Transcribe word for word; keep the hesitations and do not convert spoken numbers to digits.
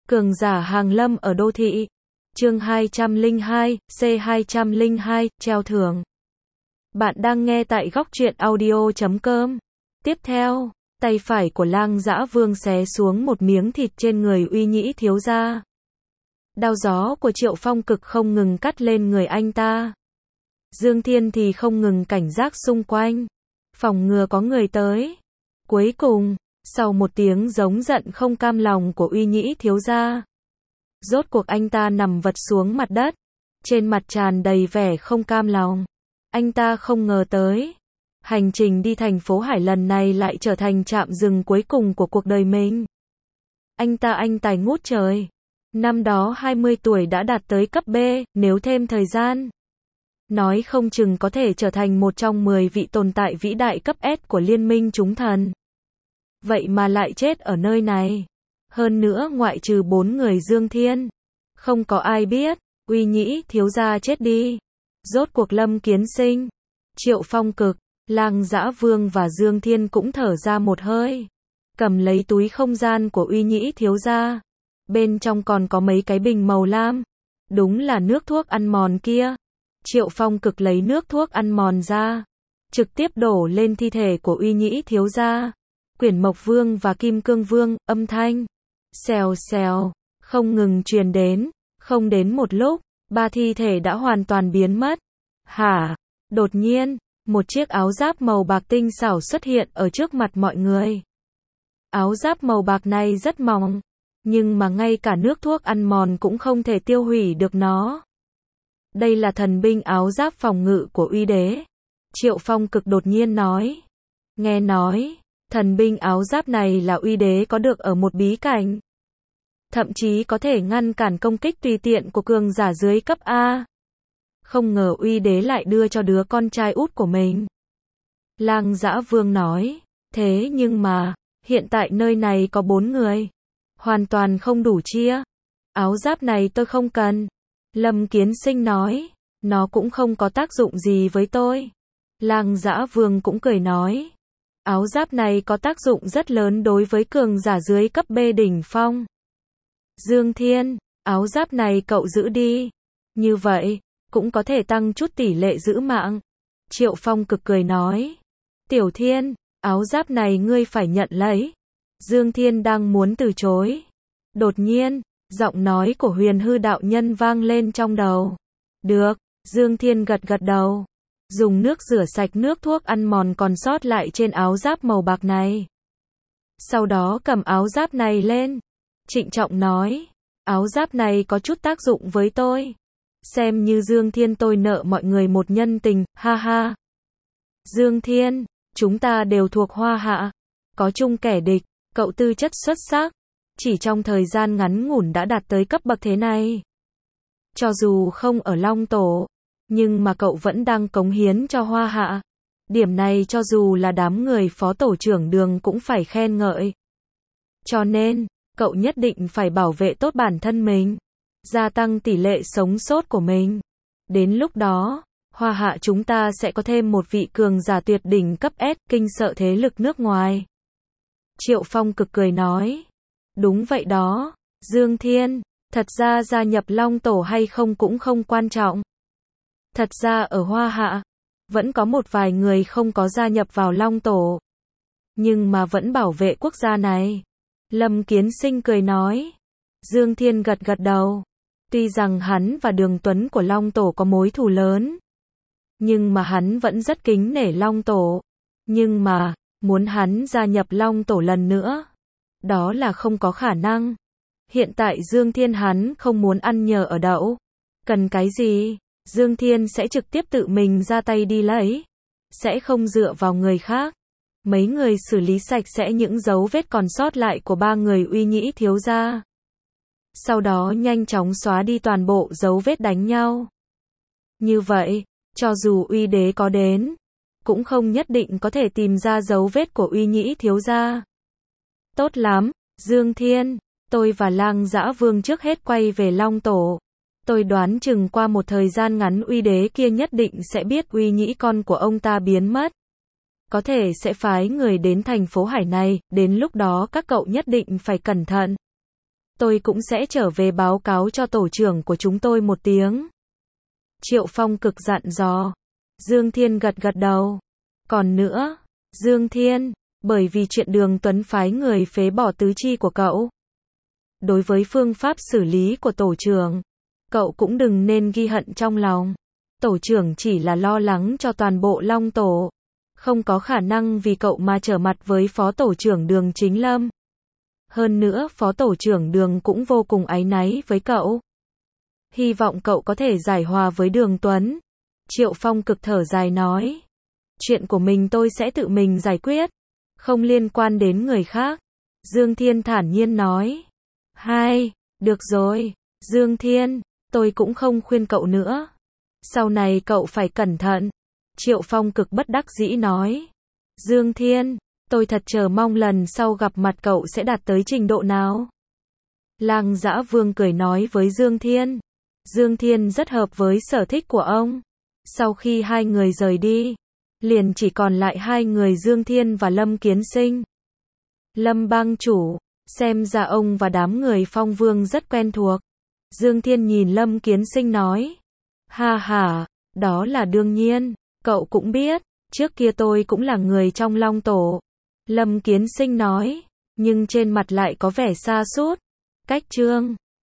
Cường giả hàng lâm ở đô thị. Chương hai trăm lẻ hai, C hai trăm lẻ hai, treo thưởng. Bạn đang nghe tại góc truyện audio chấm com. Tiếp theo, tay phải của Lang Dã Vương xé xuống một miếng thịt trên người Uy Nhĩ thiếu gia. Đao gió của Triệu Phong cực không ngừng cắt lên người anh ta. Dương Thiên thì không ngừng cảnh giác xung quanh, phòng ngừa có người tới. Cuối cùng, sau một tiếng giống giận không cam lòng của Uy Nhĩ thiếu gia, rốt cuộc anh ta nằm vật xuống mặt đất, trên mặt tràn đầy vẻ không cam lòng. Anh ta không ngờ tới, hành trình đi thành phố Hải lần này lại trở thành trạm dừng cuối cùng của cuộc đời mình. Anh ta anh tài ngút trời, năm đó hai mươi tuổi đã đạt tới cấp B, nếu thêm thời gian, nói không chừng có thể trở thành một trong mười vị tồn tại vĩ đại cấp S của Liên minh chúng thần. Vậy mà lại chết ở nơi này. Hơn nữa ngoại trừ bốn người Dương Thiên, không có ai biết, Uy Nhĩ thiếu gia chết đi. Rốt cuộc Lâm Kiến Sinh, Triệu Phong cực, Lang Dã Vương và Dương Thiên cũng thở ra một hơi, cầm lấy túi không gian của Uy Nhĩ thiếu gia. Bên trong còn có mấy cái bình màu lam, đúng là nước thuốc ăn mòn kia. Triệu Phong cực lấy nước thuốc ăn mòn ra, trực tiếp đổ lên thi thể của Uy Nhĩ thiếu gia. Quyển Mộc Vương và Kim Cương Vương, âm thanh xèo xèo không ngừng truyền đến. Không đến một lúc, ba thi thể đã hoàn toàn biến mất. Hả? Đột nhiên, một chiếc áo giáp màu bạc tinh xảo xuất hiện ở trước mặt mọi người. Áo giáp màu bạc này rất mỏng, nhưng mà ngay cả nước thuốc ăn mòn cũng không thể tiêu hủy được nó. Đây là thần binh áo giáp phòng ngự của Uy Đế. Triệu Phong cực đột nhiên nói. Nghe nói, thần binh áo giáp này là Uy Đế có được ở một bí cảnh, thậm chí có thể ngăn cản công kích tùy tiện của cường giả dưới cấp A. Không ngờ Uy Đế lại đưa cho đứa con trai út của mình. Lang Dã Vương nói. Thế nhưng mà, hiện tại nơi này có bốn người, hoàn toàn không đủ chia. Áo giáp này tôi không cần. Lâm Kiến Sinh nói. Nó cũng không có tác dụng gì với tôi. Lang Dã Vương cũng cười nói. Áo giáp này có tác dụng rất lớn đối với cường giả dưới cấp B đỉnh phong. Dương Thiên, áo giáp này cậu giữ đi. Như vậy, cũng có thể tăng chút tỷ lệ giữ mạng. Triệu Phong cực cười nói. Tiểu Thiên, áo giáp này ngươi phải nhận lấy. Dương Thiên đang muốn từ chối. Đột nhiên, giọng nói của Huyền Hư đạo nhân vang lên trong đầu. Được, Dương Thiên gật gật đầu. Dùng nước rửa sạch nước thuốc ăn mòn còn sót lại trên áo giáp màu bạc này. Sau đó cầm áo giáp này lên, trịnh trọng nói. Áo giáp này có chút tác dụng với tôi. Xem như Dương Thiên tôi nợ mọi người một nhân tình, ha ha. Dương Thiên, chúng ta đều thuộc Hoa Hạ, có chung kẻ địch, cậu tư chất xuất sắc, chỉ trong thời gian ngắn ngủn đã đạt tới cấp bậc thế này. Cho dù không ở Long Tổ, nhưng mà cậu vẫn đang cống hiến cho Hoa Hạ. Điểm này cho dù là đám người phó tổ trưởng Đường cũng phải khen ngợi. Cho nên, cậu nhất định phải bảo vệ tốt bản thân mình, gia tăng tỷ lệ sống sót của mình. Đến lúc đó, Hoa Hạ chúng ta sẽ có thêm một vị cường giả tuyệt đỉnh cấp S, kinh sợ thế lực nước ngoài. Triệu Phong cực cười nói. Đúng vậy đó, Dương Thiên, thật ra gia nhập Long Tổ hay không cũng không quan trọng. Thật ra ở Hoa Hạ, vẫn có một vài người không có gia nhập vào Long Tổ, nhưng mà vẫn bảo vệ quốc gia này. Lâm Kiến Sinh cười nói. Dương Thiên gật gật đầu. Tuy rằng hắn và Đường Tuấn của Long Tổ có mối thù lớn, nhưng mà hắn vẫn rất kính nể Long Tổ. Nhưng mà, muốn hắn gia nhập Long Tổ lần nữa, đó là không có khả năng. Hiện tại Dương Thiên hắn không muốn ăn nhờ ở đậu. Cần cái gì, Dương Thiên sẽ trực tiếp tự mình ra tay đi lấy, sẽ không dựa vào người khác. Mấy người xử lý sạch sẽ những dấu vết còn sót lại của ba người Uy Nhĩ thiếu gia. Sau đó nhanh chóng xóa đi toàn bộ dấu vết đánh nhau. Như vậy, cho dù Uy Đế có đến, cũng không nhất định có thể tìm ra dấu vết của Uy Nhĩ thiếu gia. Tốt lắm, Dương Thiên, tôi và Lang Dã Vương trước hết quay về Long Tổ. Tôi đoán chừng qua một thời gian ngắn Uy Đế kia nhất định sẽ biết Uy Nhĩ con của ông ta biến mất. Có thể sẽ phái người đến thành phố Hải này, đến lúc đó các cậu nhất định phải cẩn thận. tôi cũng sẽ trở về báo cáo cho tổ trưởng của chúng tôi một tiếng. Triệu Phong cực dặn dò. Dương Thiên gật gật đầu. Còn nữa, Dương Thiên, bởi vì chuyện Đường Tuấn phái người phế bỏ tứ chi của cậu. Đối với phương pháp xử lý của tổ trưởng, cậu cũng đừng nên ghi hận trong lòng. Tổ trưởng chỉ là lo lắng cho toàn bộ Long Tổ. Không có khả năng vì cậu mà trở mặt với phó tổ trưởng Đường Chính Lâm. Hơn nữa phó tổ trưởng Đường cũng vô cùng áy náy với cậu. Hy vọng cậu có thể giải hòa với Đường Tuấn. Triệu Phong cực thở dài nói. Chuyện của mình tôi sẽ tự mình giải quyết. Không liên quan đến người khác. Dương Thiên thản nhiên nói. Hai, được rồi, Dương Thiên, tôi cũng không khuyên cậu nữa. Sau này cậu phải cẩn thận. Triệu Phong cực bất đắc dĩ nói. Dương Thiên, tôi thật chờ mong lần sau gặp mặt cậu sẽ đạt tới trình độ nào. Lang Dã Vương cười nói với Dương Thiên. Dương Thiên rất hợp với sở thích của ông. Sau khi hai người rời đi, liền chỉ còn lại hai người Dương Thiên và Lâm Kiến Sinh. Lâm bang chủ, xem ra ông và đám người Phong Vương rất quen thuộc. Dương Thiên nhìn Lâm Kiến Sinh nói. Ha ha, đó là đương nhiên, cậu cũng biết, trước kia tôi cũng là người trong Long Tổ. Lâm Kiến Sinh nói, nhưng trên mặt lại có vẻ xa sút. Cách Trương